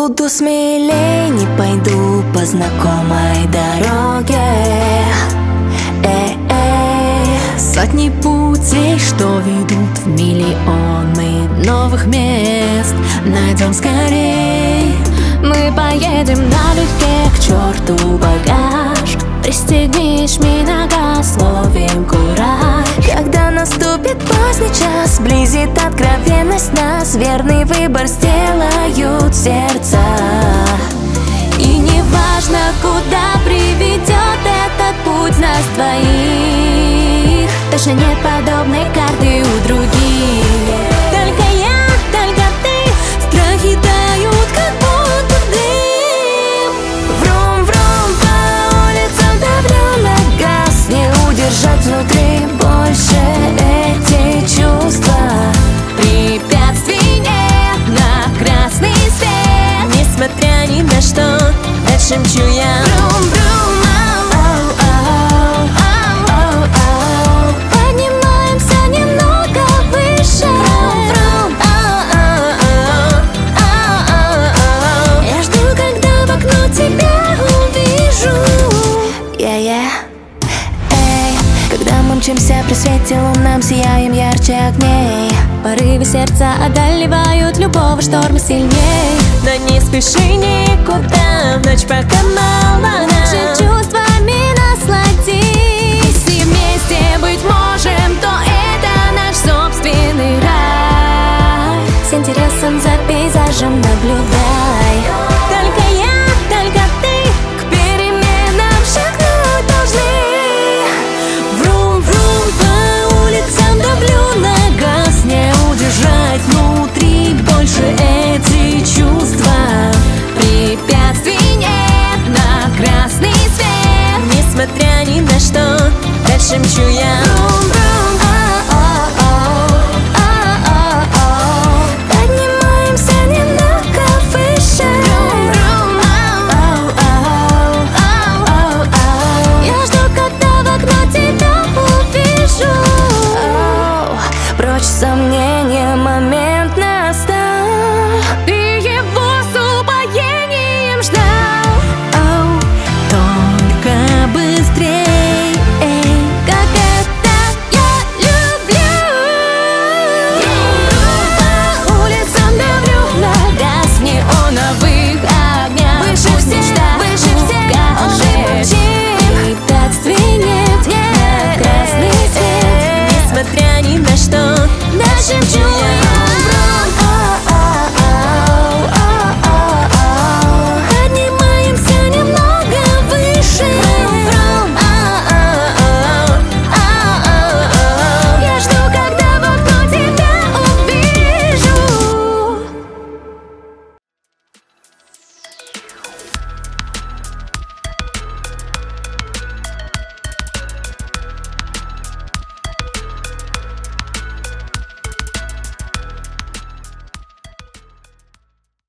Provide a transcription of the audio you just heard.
Буду смелей, не пойду по знакомой дороге. Сотни путей, что ведут в миллионы новых мест, найдем скорей. Мы поедем налегке, к черту багаж. Пристегни жми нога, словим кураж. Когда наступит поздний час, близит откровенность нас, верный выбор сделают сердца. И не важно, куда приведет этот путь нас двоих, точно нет подобной карты у других. Только я, только ты, страхи тают, как будто дым. Врум-врум по улицам, давлю на газ, не удержать внутри больше эти чувства. Препятствий нет на красный свет, несмотря ни на что, дальше мчу я. Врум-врум. Мчимся при свете лунном, сияем ярче огней. Порывы сердца одолевают любого шторма сильней. Но не спеши никуда, в ночь пока молода. Лучше чувствами насладись. Если вместе быть можем, то это наш собственный рай. С интересом за пейзажем наблюдай. Только я, только ты, к переменам шагнуть должны. Давлю на газ, не удержать внутри больше эти чувства. Препятствий нет на красный свет, несмотря ни на что, дальше мчу я.